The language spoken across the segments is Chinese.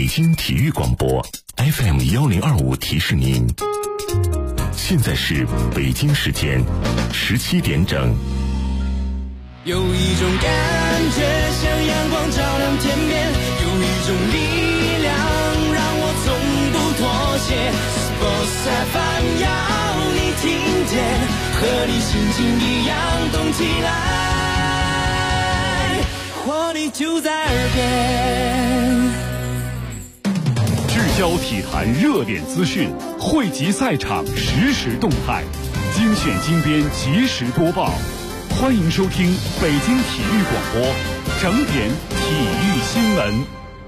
京体育广播 FM1025提示您，现在是北京时间17点整。 有一种感觉像阳光照亮天边，有一种力量让我从不妥协。Sports FM 要你听见，和你心情一样动起来，活力就在耳边。 聚焦体坛热点资讯，汇集赛场实时动态，精选精编及时播报。欢迎收听北京体育广播整点体育新闻。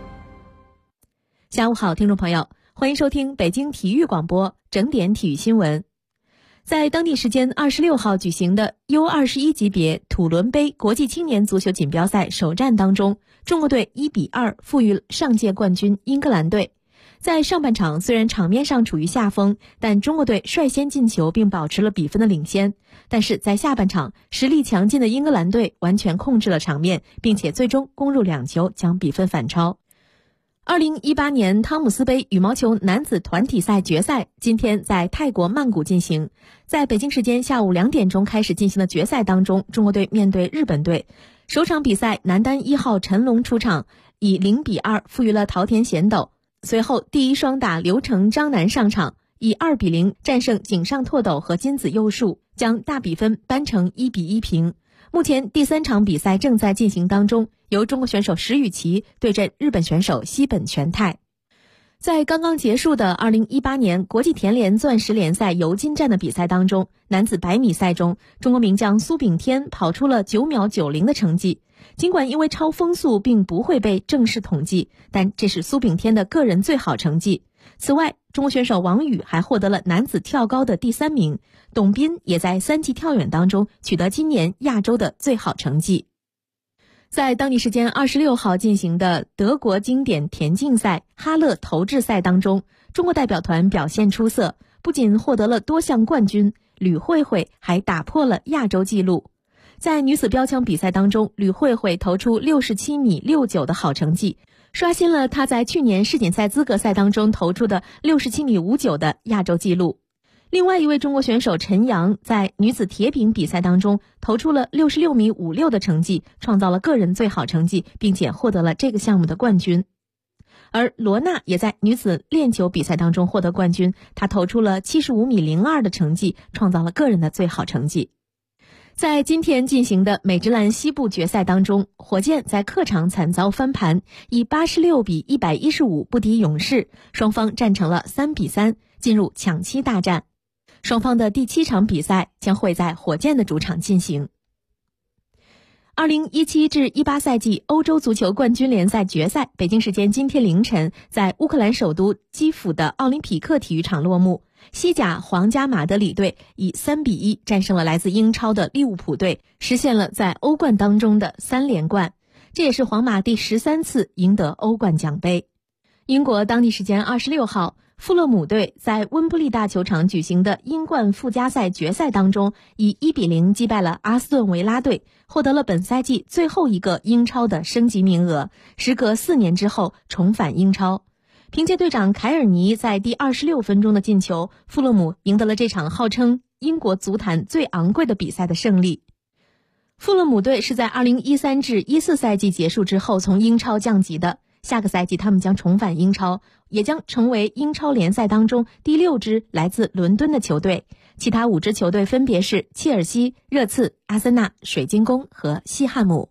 下午好，听众朋友，欢迎收听北京体育广播整点体育新闻。在当地时间26号举行的 U21 级别土伦杯国际青年足球锦标赛首战当中，中国队1-2负于上届冠军英格兰队。在上半场虽然场面上处于下风，但中国队率先进球并保持了比分的领先。但是在下半场，实力强劲的英格兰队完全控制了场面，并且最终攻入2球，将比分反超。2018年汤姆斯杯羽毛球男子团体赛决赛今天在泰国曼谷进行。在北京时间下午2点钟开始进行的决赛当中，中国队面对日本队。首场比赛男单1号陈龙出场，以0-2负于了桃田贤斗。随后第一双打刘成张楠上场，以2-0战胜井上拓斗和金子佑树，将大比分扳成1-1平。目前第3场比赛正在进行当中，由中国选手石宇奇对阵日本选手西本全太。在刚刚结束的2018年国际田联钻石联赛尤金站的比赛当中，男子100米赛中，中国名将苏炳添跑出了9秒90的成绩。尽管因为超风速并不会被正式统计，但这是苏炳添的个人最好成绩。此外，中国选手王宇还获得了男子跳高的第3名，董斌也在3级跳远当中取得今年亚洲的最好成绩。在当地时间26号进行的德国经典田径赛哈勒投掷赛当中，中国代表团表现出色，不仅获得了多项冠军，吕慧慧还打破了亚洲纪录。在女子标枪比赛当中，吕慧慧投出67米69的好成绩，刷新了她在去年世锦赛资格赛当中投出的67米59的亚洲纪录。另外一位中国选手陈阳在女子铁饼比赛当中投出了66米56的成绩，创造了个人最好成绩，并且获得了这个项目的冠军。而罗娜也在女子链球比赛当中获得冠军，她投出了75米02的成绩，创造了个人的最好成绩。在今天进行的美职篮西部决赛当中，火箭在客场惨遭翻盘，以86-115不敌勇士，双方战成了3-3，进入抢七大战。双方的第7场比赛将会在火箭的主场进行。2017至18赛季欧洲足球冠军联赛决赛，北京时间今天凌晨在乌克兰首都基辅的奥林匹克体育场落幕。西甲皇家马德里队以3-1战胜了来自英超的利物浦队，实现了在欧冠当中的3连冠，这也是皇马第13次赢得欧冠奖杯。英国当地时间26号，富勒姆队在温布利大球场举行的英冠附加赛决赛当中，以1-0击败了阿斯顿维拉队，获得了本赛季最后一个英超的升级名额，时隔4年之后重返英超。凭借队长凯尔尼在第26分钟的进球，富勒姆赢得了这场号称英国足坛最昂贵的比赛的胜利。富勒姆队是在2013至14赛季结束之后从英超降级的，下个赛季他们将重返英超，也将成为英超联赛当中第6支来自伦敦的球队，其他5支球队分别是切尔西、热刺、阿森纳、水晶宫和西汉姆。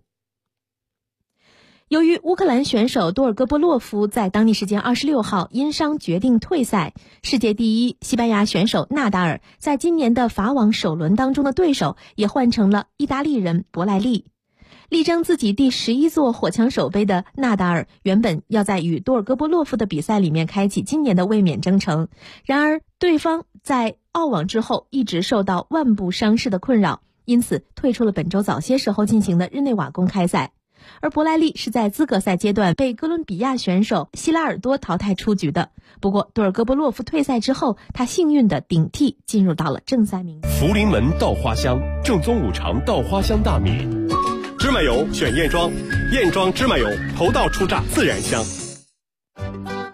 由于乌克兰选手多尔戈波洛夫在当地时间26号因伤决定退赛，世界第一西班牙选手纳达尔在今年的法网首轮当中的对手也换成了意大利人博莱利。力争自己第11座火枪手杯的纳达尔原本要在与多尔戈波洛夫的比赛里面开启今年的卫冕征程，然而对方在澳网之后一直受到腕部伤势的困扰，因此退出了本周早些时候进行的日内瓦公开赛。而博莱利是在资格赛阶段被哥伦比亚选手希拉尔多淘汰出局的。不过多尔戈波洛夫退赛之后，他幸运地顶替进入到了正赛名。 福临门稻花香，正宗五常稻花香大米，芝麻油选燕庄，燕庄芝麻油，头道出榨自然香。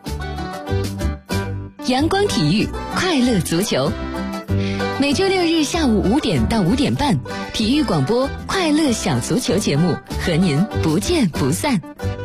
阳光体育，快乐足球。每周六日下午5点到5点半，体育广播快乐小足球节目和您不见不散。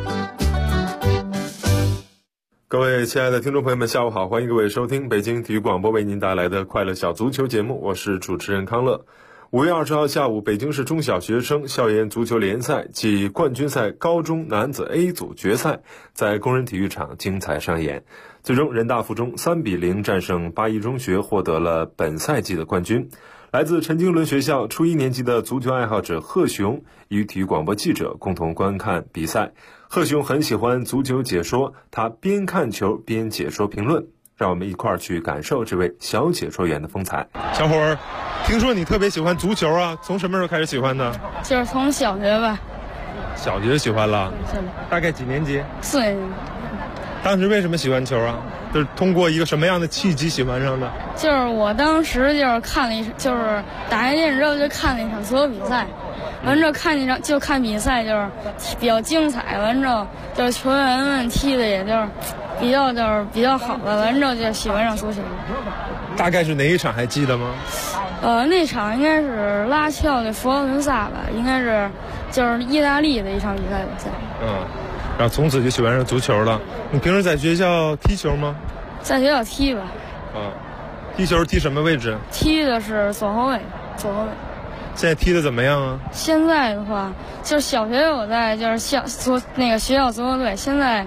各位亲爱的听众朋友们，下午好，欢迎各位收听北京体育广播为您带来的快乐小足球节目，我是主持人康乐。5月20号下午，北京市中小学生校园足球联赛暨冠军赛高中男子 A 组决赛在工人体育场精彩上演，最终人大附中3-0战胜八一中学，获得了本赛季的冠军。来自陈经纶学校初1年级的足球爱好者贺雄与体育广播记者共同观看比赛。贺雄很喜欢足球解说，他边看球边解说评论，让我们一块儿去感受这位小解说员的风采。小伙儿，听说你特别喜欢足球啊，从什么时候开始喜欢的？ 就是从小学吧。 小学喜欢了？大概几年级？4年级。当时为什么喜欢球啊？就是通过一个什么样的契机喜欢上的？ 就是我当时就是看了就是打开电视之后就看了一场足球比赛，完之后看比赛就是比较精彩，完之后就是球员们踢的也就是比较好的，完之后就喜欢上足球。 大概是哪一场还记得吗？ 那场应该是拉齐奥对佛罗伦萨吧，应该是就是意大利的一场比赛。 然后从此就喜欢上足球了。你平时在学校踢球吗？ 在学校踢吧。 踢球踢什么位置？ 踢的是左后卫。 现在踢的怎么样啊？ 现在的话，就是小学我在就是学校足球队，现在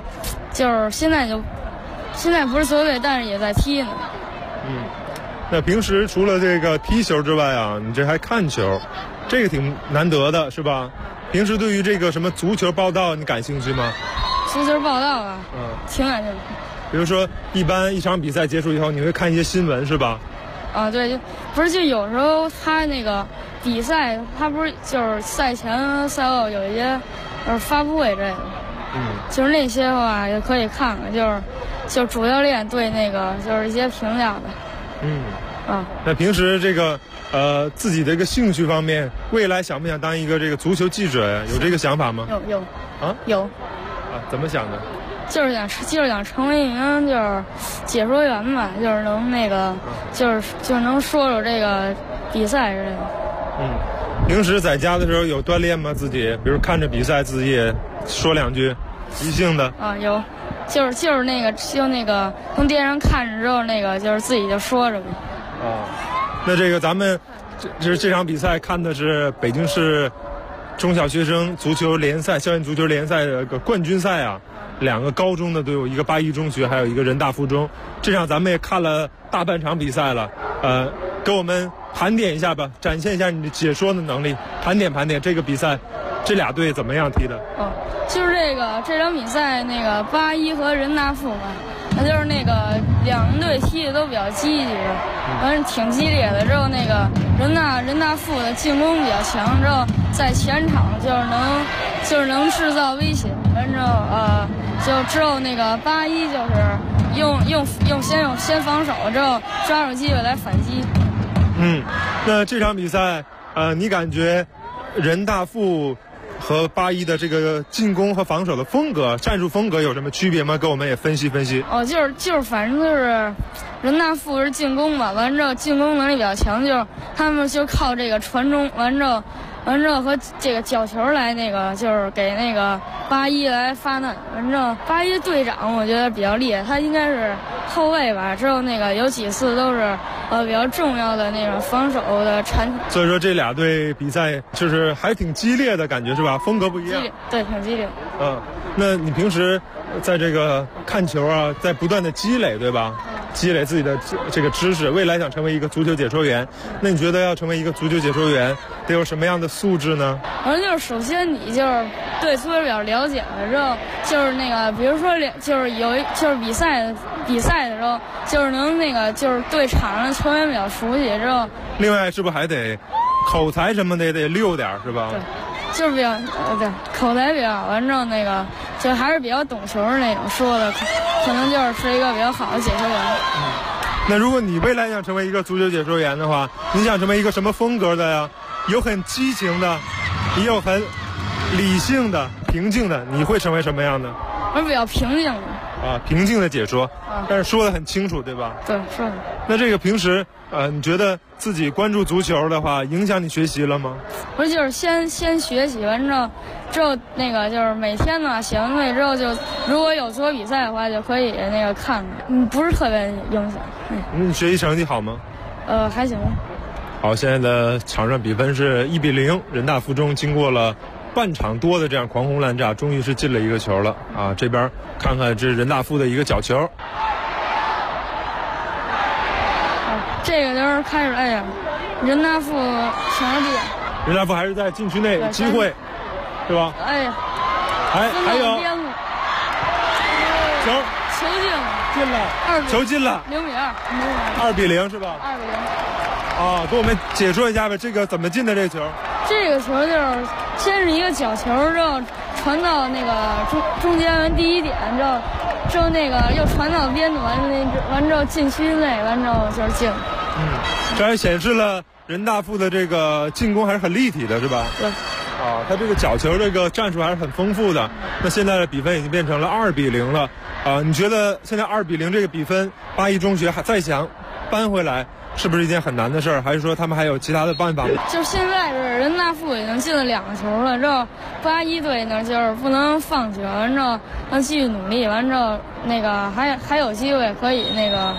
不是足球队，但是也在踢呢。 那平时除了这个踢球之外啊，你这还看球，这个挺难得的，是吧？平时对于这个什么足球报道，你感兴趣吗？ 足球报道啊，挺感兴趣。 比如说，一场比赛结束以后，你会看一些新闻，是吧？ 对，就有时候他那个比赛，他不是就是赛前赛后有一些发布会之类的，就是那些的话也可以看看，就是主教练对那个就是一些评价的。 那平时这个自己的一个兴趣方面，未来想不想当一个这个足球记者呀？有这个想法吗？ 有。 怎么想的？ 就是想成为一名就是解说员吧，就是能那个就是能说这个比赛之类的。 平时在家的时候有锻炼吗？自己比如看着比赛自己也说两句，即兴的。 有，就是那个从电视上看着之后那个就是自己就说着呗。 那这个咱们这场比赛看的是北京市中小学生足球联赛校园足球联赛的个冠军赛啊，2个高中的都有，一个八一中学，还有一个人大附中。这场咱们也看了大半场比赛了，给我们盘点一下吧，展现一下你的解说的能力，盘点这个比赛，这俩队怎么样踢的？ 就是这场比赛那个八一和人大附吧，那就是那个两个队踢的都比较积极，完挺激烈的。之后那个人大附的进攻比较强，之后在前场就是能制造威胁。完之后之后那个八一就是先防守，之后抓住机会来反击。 那这场比赛你感觉人大附和八一的这个进攻和防守的风格、战术风格有什么区别吗？给我们也分析分析。 就是反正就是人大附是进攻吧，完之后进攻能力比较强，就是他们就靠这个传中，完之后和这个角球来那个就是给那个八一来发难。完之后八一队长我觉得比较厉害，他应该是后卫吧，之后那个有几次都是比较重要的那种防守的铲。 所以说这俩队比赛就是还挺激烈的感觉，是吧？风格不一样。 对，挺激烈。 那你平时在这个看球啊，在不断的积累，对吧？积累自己的这个知识，未来想成为一个足球解说员，那你觉得要成为一个足球解说员得有什么样的素质呢？ 就是首先你就是对足球比较了解了之后，就是那个比如说就是比赛的时候，就是能那个就是对场上的球员比较熟悉之后。 另外是不是还得口才什么的也得溜点，是吧？ 对，就是比较对口才比较好，完之后那个就还是比较懂球那种说的，可能就是一个比较好的解说员。 那如果你未来想成为一个足球解说员的话，你想成为一个什么风格的呀？有很激情的，也有很理性的、平静的，你会成为什么样的？ 我比较平静的。 啊，平静的解说，但是说的很清楚，对吧？ 对，是的。 那这个平时你觉得自己关注足球的话，影响你学习了吗？ 我就是先学习完之后那个就是每天呢写完作业之后，就如果有足球比赛的话，就可以那个看，不是特别影响。 你学习成绩好吗？ 还行。 好，现在的场上比分是1-0，人大附中经过了半场多的这样狂轰滥炸，终于是进了一个球了啊！这边看看这是人大附的一个角球。 这个就是开始，哎呀，人大附抢了点。 人大附还是在禁区内有机会，对吧？ 哎呀， 还有球进了，球进了 ，0-2，2-0 是吧 ？2-0。 啊，给我们解说一下呗，这个怎么进的这个球？ 这个球就是先是一个角球，之后传到那个中间第一点，之后那个又传到边完之后禁区内，完之后就是进了。 这还显示了人大附的这个进攻还是很立体的，是吧？ 对。 啊，他这个角球这个战术还是很丰富的。那现在的比分已经变成了2-0了。啊，你觉得现在2-0这个比分，八一中学还再想扳回来，是不是一件很难的事儿？还是说他们还有其他的办法？ 就是现在是人大附已经进了2个球了，之后八一队呢就是不能放弃，完之后要继续努力，完之后那个还有机会可以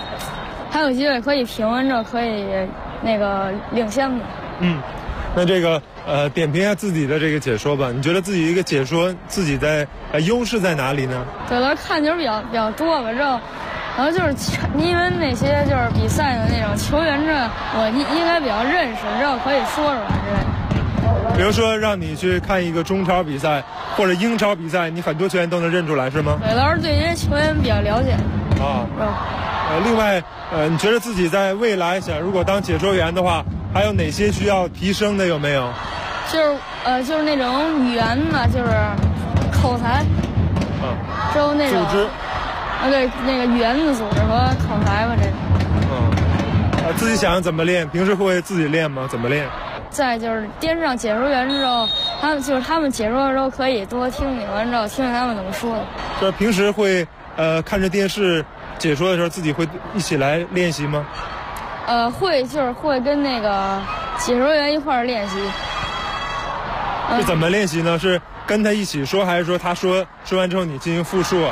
平，完之后可以那个领先的。 那这个点评一下自己的这个解说吧。你觉得自己一个解说自己在优势在哪里呢？ 对，我看球比较多吧，然后就是因为那些就是比赛的那种球员我应该比较认识，之后可以说出来之类的。 比如说让你去看一个中超比赛或者英超比赛，你很多球员都能认出来是吗？ 对，老师对这些球员比较了解。 另外你觉得自己在未来如果当解说员的话，还有哪些需要提升的有没有？ 就是那种语言嘛，就是口才，之后那种组织， 对，那个语言的组织和口才吧，这个。 自己想怎么练？平时会自己练吗？怎么练？ 再就是颠上解说员之后，他们解说的时候可以多听听，完之后听听他们怎么说的。 就是平时会看着电视解说的时候，自己会一起来练习吗？ 会跟那个解说员一块儿练习。 是怎么练习呢？是跟他一起说，还是说他说完之后你进行复述啊？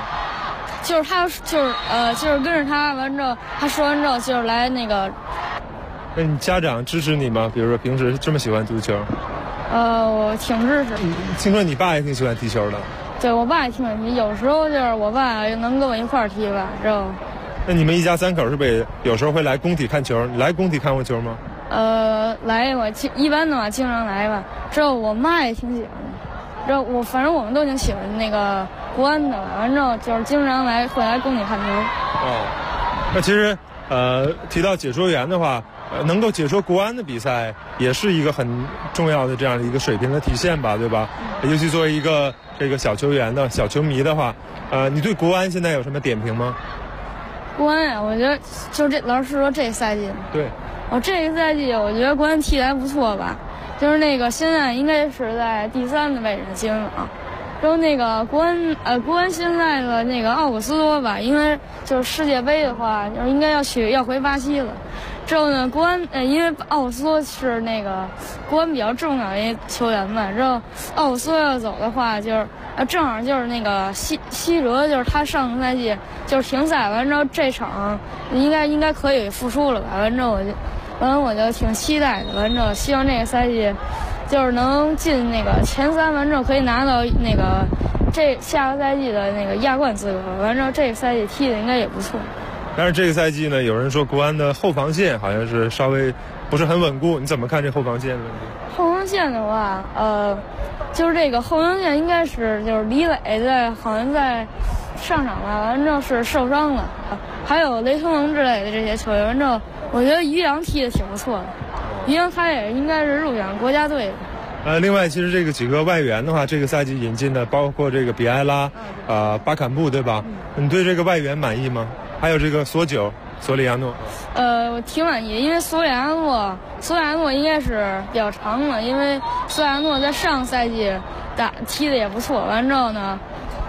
就是跟着他，完之后他说完之后就是来那个。 那你家长支持你吗？比如说平时这么喜欢足球？ 我挺支持。 听说你爸也挺喜欢踢球的。 对，我爸也挺喜欢踢，有时候就是我爸能跟我一块儿踢吧，之后。 那你们一家3口是不是有时候会来工体看球？你来工体看过球吗？ 来过，一般的话经常来吧。之后我妈也挺喜欢的，之后反正我们都挺喜欢那个国安的，完之后就是经常会来工体看球。 那其实提到解说员的话，能够解说国安的比赛，也是一个很重要的这样的一个水平的体现吧，对吧？尤其作为一个这个小球员的小球迷的话，你对国安现在有什么点评吗？ 国安呀，我觉得就是老师说这赛季。对。这个赛季我觉得国安踢得还不错吧，就是那个现在应该是在第3的位置进了啊。然后那个国安现在的那个奥古斯托吧，因为就是世界杯的话，应该要回巴西了。之后呢，国安因为奥古斯托是那个国安比较重要的一球员嘛，之后奥古斯托要走的话，就是正好就是那个西哲，就是他上个赛季就是停赛，完之后这场应该可以复出了吧，完之后我就挺期待的，完之后希望这个赛季就是能进那个前3，完之后可以拿到那个下个赛季的那个亚冠资格，完之后这个赛季踢的应该也不错。 但是这个赛季呢，有人说国安的后防线好像是稍微不是很稳固，你怎么看这后防线的问题？ 后防线的话，就是这个后防线应该是就是李磊好像在上场了，完之后是受伤了，还有雷腾龙之类的这些球员，完之后我觉得于洋踢得挺不错的，于洋他也应该是入选国家队的。 另外，其实这个几个外援的话，这个赛季引进的包括这个比埃拉、巴坎布，对吧？你对这个外援满意吗？还有这个索里亚诺。 我挺满意，因为索里亚诺应该是比较长的，因为索里亚诺在上赛季踢的也不错，完之后呢，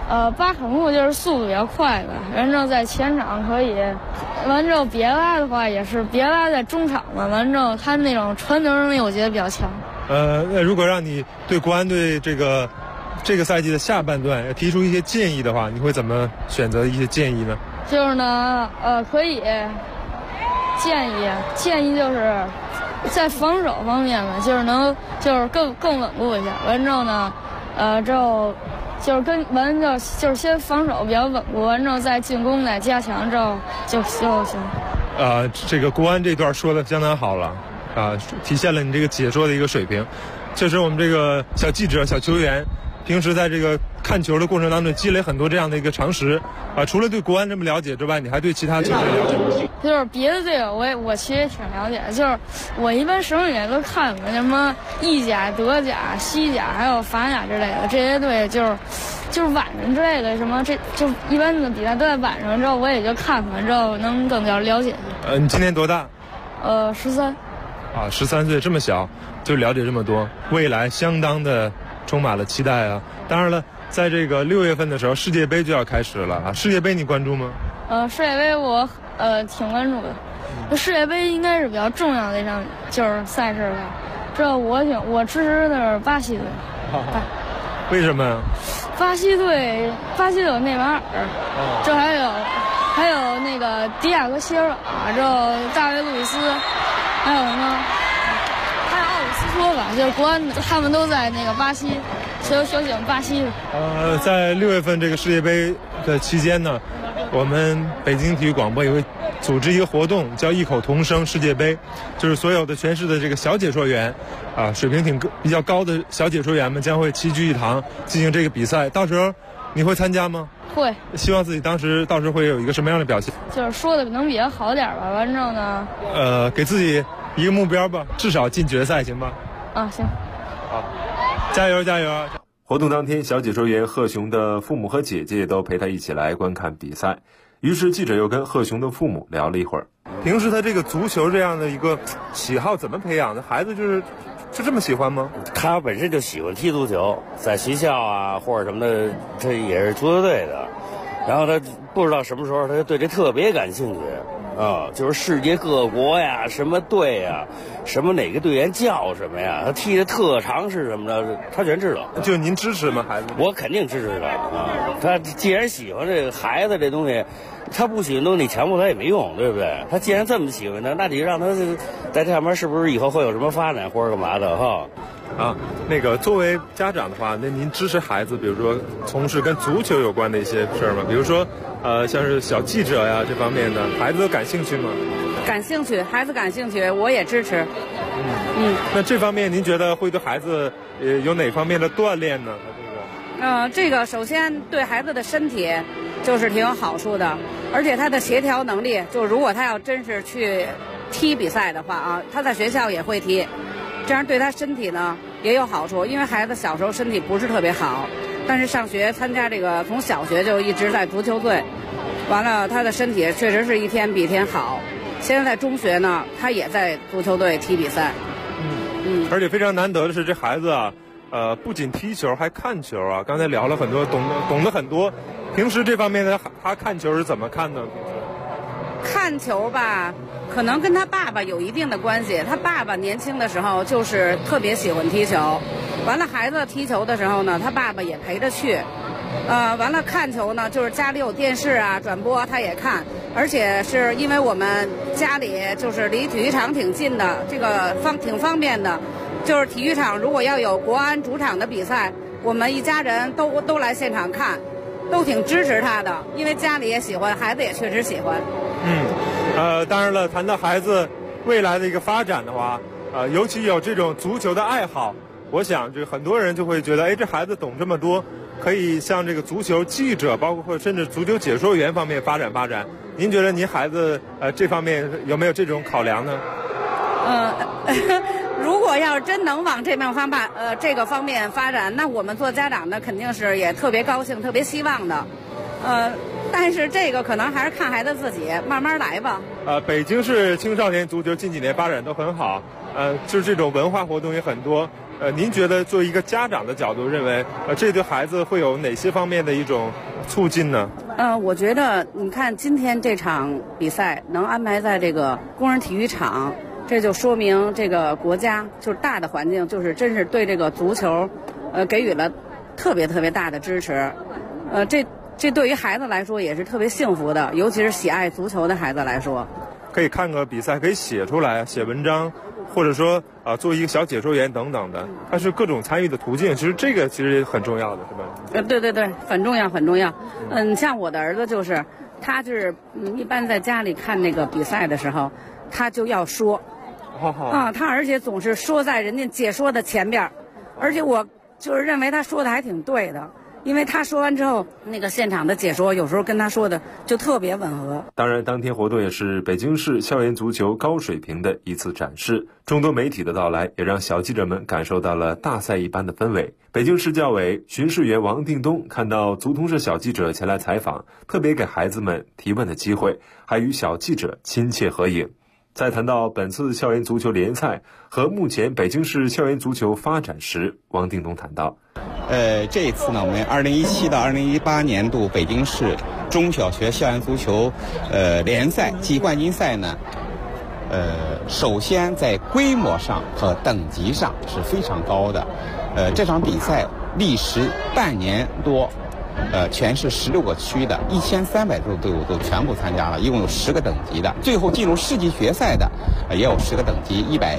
巴坎布就是速度比较快的，完之后在前场可以，完之后别拉的话也是别拉在中场嘛，完之后他那种传球能力我觉得比较强。 那如果让你对国安队这个赛季的下半段提出一些建议的话，你会怎么选择一些建议呢？ 就是呢，可以建议就是在防守方面嘛，就是更稳固一下，完之后呢，之后。就是先防守比较稳固，完之后再进攻再加强之后就行。 这个国安这段说的相当好了，体现了你这个解说的一个水平。确实，我们这个小记者、小球员，平时在这个看球的过程当中积累很多这样的一个常识。除了对国安这么了解之外，你还对其他球队了解吗？ 就是别的队我其实也挺了解的，就是我一般什么也都看过，什么意甲、德甲、西甲还有法甲之类的这些队，就是晚上之类的什么，这就一般的比赛都在晚上，之后我也就看看，之后能更加了解。 你今年多大 ？13。 13岁，这么小就了解这么多，未来相当的充满了期待啊！当然了，在这个6月份的时候，世界杯就要开始了啊！世界杯你关注吗？ 世界杯我挺关注的，世界杯应该是比较重要的一场就是赛事吧。这我支持的是巴西队。 为什么呀？ 巴西队有内马尔，这还有那个迪亚哥席尔瓦，这大卫路易斯，还有什么？还有奥里斯托吧，就是国安的，他们都在那个巴西，所以我喜欢巴西的。 在6月份这个世界杯的期间呢，我们北京体育广播也会组织一个活动，叫异口同声世界杯，就是所有的全市的这个小解说员，水平比较高的小解说员们将会齐聚一堂进行这个比赛。到时候你会参加吗？ 会。希望自己到时候会有一个什么样的表现？ 就是说的能比较好点吧，完之后呢， 给自己一个目标吧，至少进决赛，行吧？ 行。 好，加油加油啊！活动当天，小解说员贺雄的父母和姐姐都陪他一起来观看比赛。于是记者又跟贺雄的父母聊了一会儿。平时他这个足球这样的一个喜好怎么培养的？孩子就这么喜欢吗？ 他本身就喜欢踢足球，在学校啊或者什么的，他也是足球队的。然后他不知道什么时候他对这特别感兴趣就是世界各国呀，什么队呀，什么哪个队员叫什么呀，他踢的特长是什么的，他全知道。 就您支持吗？孩子？ 我肯定支持他他既然喜欢这个孩子这东西，他不喜欢东西，你强迫他也没用，对不对？他既然这么喜欢他，那你让他在这上面是不是以后会有什么发展或者干嘛的哈？ 那个作为家长的话，那您支持孩子，比如说从事跟足球有关的一些事儿吗？比如说，像是小记者呀这方面的，孩子都感兴趣吗？ 感兴趣，孩子感兴趣，我也支持。 那这方面您觉得会对孩子有哪方面的锻炼呢？ 这个首先对孩子的身体就是挺有好处的，而且他的协调能力，就如果他要真是去踢比赛的话他在学校也会踢。这样对他身体呢也有好处，因为孩子小时候身体不是特别好，但是上学参加这个从小学就一直在足球队，完了他的身体确实是一天比一天好。现在在中学呢，他也在足球队踢比赛。 而且非常难得的是，这孩子不仅踢球还看球啊。刚才聊了很多，懂得很多。平时这方面的他看球是怎么看呢？ 看球吧，可能跟他爸爸有一定的关系。他爸爸年轻的时候就是特别喜欢踢球，完了孩子踢球的时候呢，他爸爸也陪着去。完了看球呢，就是家里有电视啊转播他也看，而且是因为我们家里就是离体育场挺近的，这个挺方便的。就是体育场如果要有国安主场的比赛，我们一家人都来现场看，都挺支持他的，因为家里也喜欢，孩子也确实喜欢。 当然了，谈到孩子未来的一个发展的话，尤其有这种足球的爱好，我想这很多人就会觉得，这孩子懂这么多，可以向这个足球记者，包括甚至足球解说员方面发展发展。您觉得您孩子这方面有没有这种考量呢？ 如果要是真能往这个方面发展，那我们做家长的肯定是也特别高兴、特别希望的。但是这个可能还是看孩子自己，慢慢来吧。北京市青少年足球近几年发展都很好，就是这种文化活动也很多。 您觉得作为一个家长的角度认为，这对孩子会有哪些方面的一种促进呢？ 我觉得你看今天这场比赛能安排在这个工人体育场，这就说明这个国家就是大的环境，就是真是对这个足球，给予了特别大的支持。这对于孩子来说也是特别幸福的，尤其是喜爱足球的孩子来说。 可以看个比赛，可以写出来，写文章，或者说做一个小解说员等等的，它是各种参与的途径。其实这个其实也很重要的，是吧？ 对，很重要。像我的儿子就是，他就是一般在家里看那个比赛的时候，他就要说，他而且总是说在人家解说的前边，而且我就是认为他说的还挺对的。因为他说完之后，那个现场的解说有时候跟他说的就特别吻合。 当然，当天活动也是北京市校园足球高水平的一次展示。众多媒体的到来，也让小记者们感受到了大赛一般的氛围。北京市教委巡视员王定东看到足通社小记者前来采访，特别给孩子们提问的机会，还与小记者亲切合影。在谈到本次校园足球联赛和目前北京市校园足球发展时，王定东谈到， 这一次呢，我们2017到2018年度北京市中小学校园足球联赛暨冠军赛呢，首先在规模上和等级上是非常高的。这场比赛历时半年多。全市16个区的1300多队伍都全部参加了，一共有10个等级的，最后进入世纪决赛的也有10个等级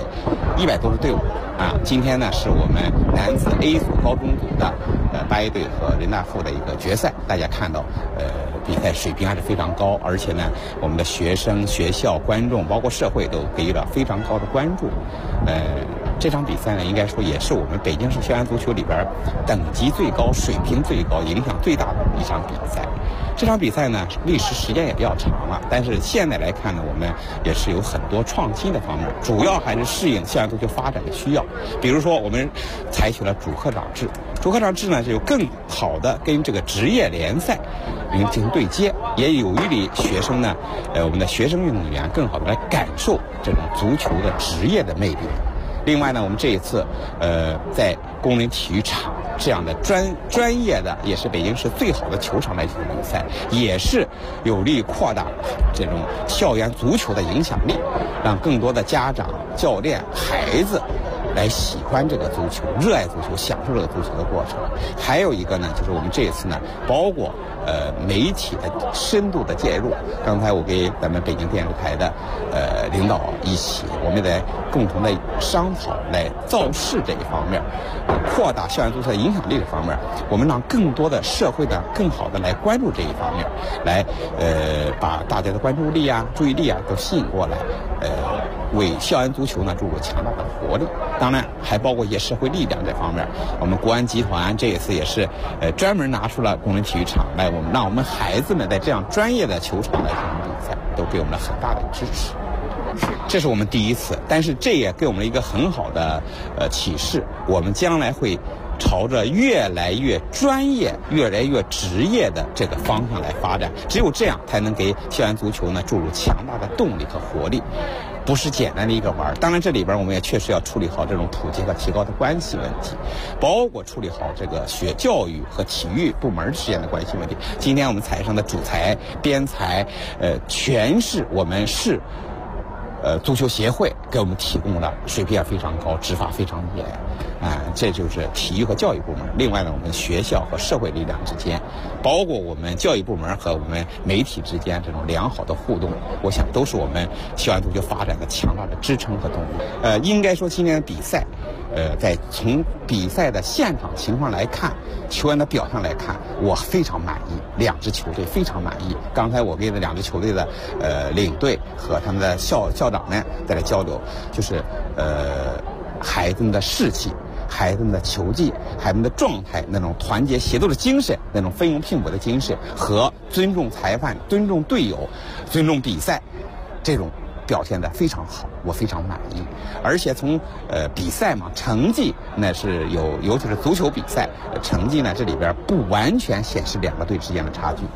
，100多支队伍啊。今天呢是我们男子 A 组高中组的八一队和人大附的一个决赛，大家看到比赛水平还是非常高，而且呢我们的学生、学校、观众包括社会都给予了非常高的关注。这场比赛呢，应该说也是我们北京市校园足球里边等级最高、水平最高、影响最大的一场比赛。这场比赛呢，历时时间也比较长了，但是现在来看呢，我们也是有很多创新的方面，主要还是适应校园足球发展的需要。比如说，我们采取了主客场制，主客场制呢，就有更好的跟这个职业联赛进行对接，也有利学生呢，我们的学生运动员更好的来感受这种足球的职业的魅力。另外呢，我们这一次在工人体育场这样的专业的，也是北京市最好的球场来进行比赛，也是有利扩大这种校园足球的影响力，让更多的家长、教练、孩子来喜欢这个足球，热爱足球，享受这个足球的过程。还有一个呢，就是我们这一次呢，包括媒体的深度的介入。刚才我给咱们北京电视台的领导一起，我们在共同的商讨来造势这一方面，扩大校园足球的影响力这方面，我们让更多的社会的更好的来关注这一方面，来把大家的关注力啊、注意力啊都吸引过来，为校园足球呢注入强大的活力。当然还包括一些社会力量这方面，我们国安集团这一次也是专门拿出了工人体育场来，让我们孩子们在这样专业的球场来进行比赛，都给我们了很大的支持。这是我们第一次，但是这也给我们了一个很好的启示，我们将来会朝着越来越专业、越来越职业的这个方向来发展。只有这样，才能给校园足球呢注入强大的动力和活力。不是简单的一个玩，当然这里边我们也确实要处理好这种普及和提高的关系问题，包括处理好这个教育和体育部门之间的关系问题。今天我们采上的主裁、编裁，全是我们市足球协会给我们提供的，水平也非常高，执法非常严这就是体育和教育部门。另外呢，我们学校和社会力量之间，包括我们教育部门和我们媒体之间这种良好的互动，我想都是我们校园足球发展的强大的支撑和动力。应该说今年的比赛，从比赛的现场情况来看，球员的表现来看，我非常满意，2支球队非常满意。刚才我跟2支球队的领队和他们的校长们在这交流，就是孩子们的士气、孩子们的球技、孩子们的状态，那种团结协作的精神，那种分忧拼搏的精神，和尊重裁判、尊重队友、尊重比赛，这种表现得非常好，我非常满意。而且从比赛嘛，成绩那是尤其是足球比赛成绩呢，这里边不完全显示2个队之间的差距。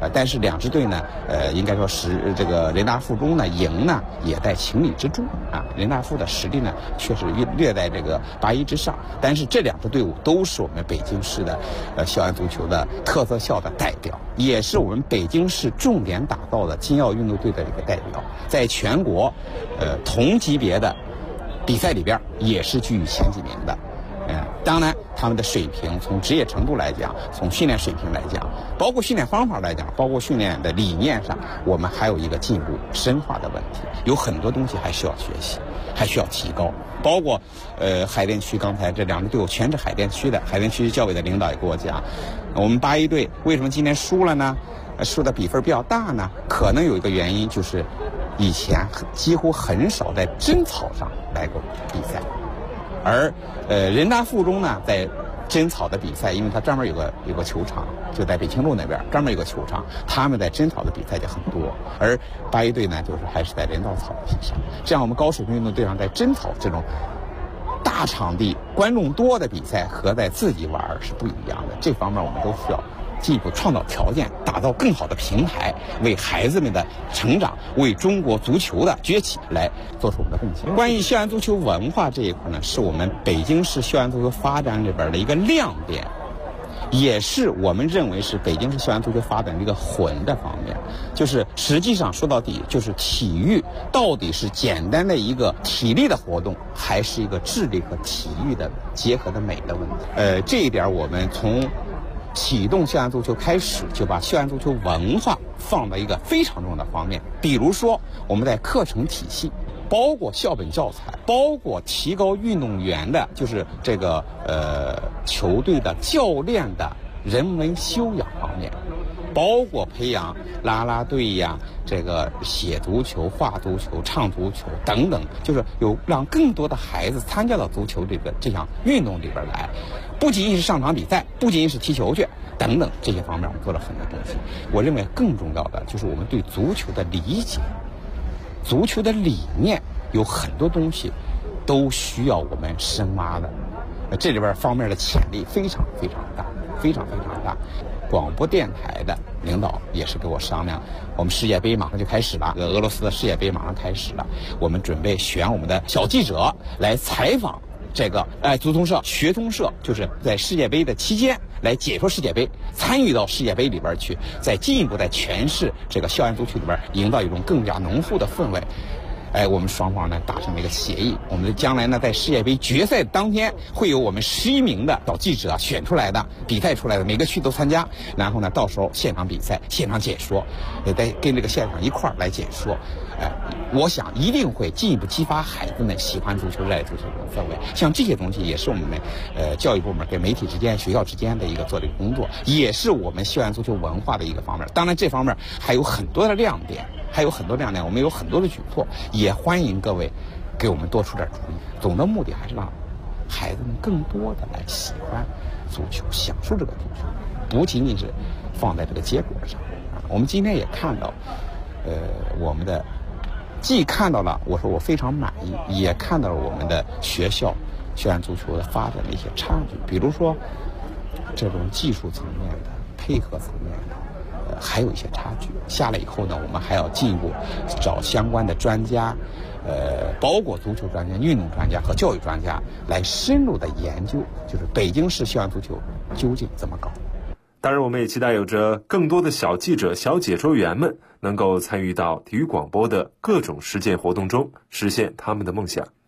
但是两支队呢，应该说这个人大附中呢赢呢也在情理之中啊。人大附的实力呢确实略在这个8-1之上，但是这两支队伍都是我们北京市的校园足球的特色校的代表，也是我们北京市重点打造的金奥运动队的一个代表，在全国同级别的比赛里边也是居于前几名的。当然他们的水平从职业程度来讲，从训练水平来讲，包括训练方法来讲，包括训练的理念上，我们还有一个进步深化的问题，有很多东西还需要学习，还需要提高。包括海淀区，刚才这两支队伍全是海淀区的，海淀区教委的领导也跟我讲，我们8-1队为什么今天输了呢？输的比分比较大呢？可能有一个原因就是以前几乎很少在真草上来过比赛，而人大附中呢，在真草的比赛，因为它专门有个球场，就在北清路那边专门有个球场，他们在真草的比赛就很多。而8-1队呢，就是还是在人造草地上，这样我们高水平运动队上在真草这种大场地、观众多的比赛和在自己玩是不一样的。这方面我们都需要进一步创造条件，打造更好的平台，为孩子们的成长，为中国足球的崛起来做出我们的贡献。关于校园足球文化这一块呢，是我们北京市校园足球发展里边的一个亮点，也是我们认为是北京市校园足球发展的一个魂的方面。就是实际上说到底，就是体育到底是简单的一个体力的活动，还是一个智力和体育的结合的美的问题。这一点我们从启动校园足球开始，就把校园足球文化放到一个非常重要的方面。比如说我们在课程体系，包括校本教材，包括提高运动员的就是这个球队的教练的人文修养方面，包括培养啦啦队呀，这个写足球、画足球、唱足球等等，就是有让更多的孩子参加到足球这项运动里边来，不仅仅是上场比赛，不仅仅是踢球去等等这些方面，我们做了很多东西。我认为更重要的就是我们对足球的理解，足球的理念有很多东西都需要我们深挖的，这里边方面的潜力非常非常大，非常非常大。广播电台的领导也是跟我商量，我们世界杯马上就开始了，俄罗斯的世界杯马上开始了，我们准备选我们的小记者来采访这个足通社、学通社，就是在世界杯的期间来解说世界杯，参与到世界杯里边去，再进一步在诠释这个校园足球里边，营造一种更加浓厚的氛围。我们双方呢达成了一个协议，我们将来呢在世界杯决赛当天会有我们11名的小记者选出来的，比赛出来的，每个区都参加，然后呢到时候现场比赛、现场解说，再跟这个现场一块儿来解说。我想一定会进一步激发孩子们喜欢足球、热爱足球的氛围。像这些东西也是我们教育部门跟媒体之间、学校之间的一个做的一个工作，也是我们校园足球文化的一个方面。当然这方面还有很多的亮点，我们有很多的举措，也欢迎各位给我们多出点主意。总的目的还是让孩子们更多的来喜欢足球，享受这个足球，不仅仅是放在这个结果上。我们今天也看到，我们的既看到了我说我非常满意，也看到了我们的学校校园足球的发展的一些差距，比如说这种技术层面的、配合层面的。还有一些差距，下来以后呢，我们还要进一步找相关的专家，包括足球专家、运动专家和教育专家来深入的研究，就是北京市校园足球究竟怎么搞。 当然，我们也期待有着更多的小记者、小解说员们能够参与到体育广播的各种实践活动中，实现他们的梦想。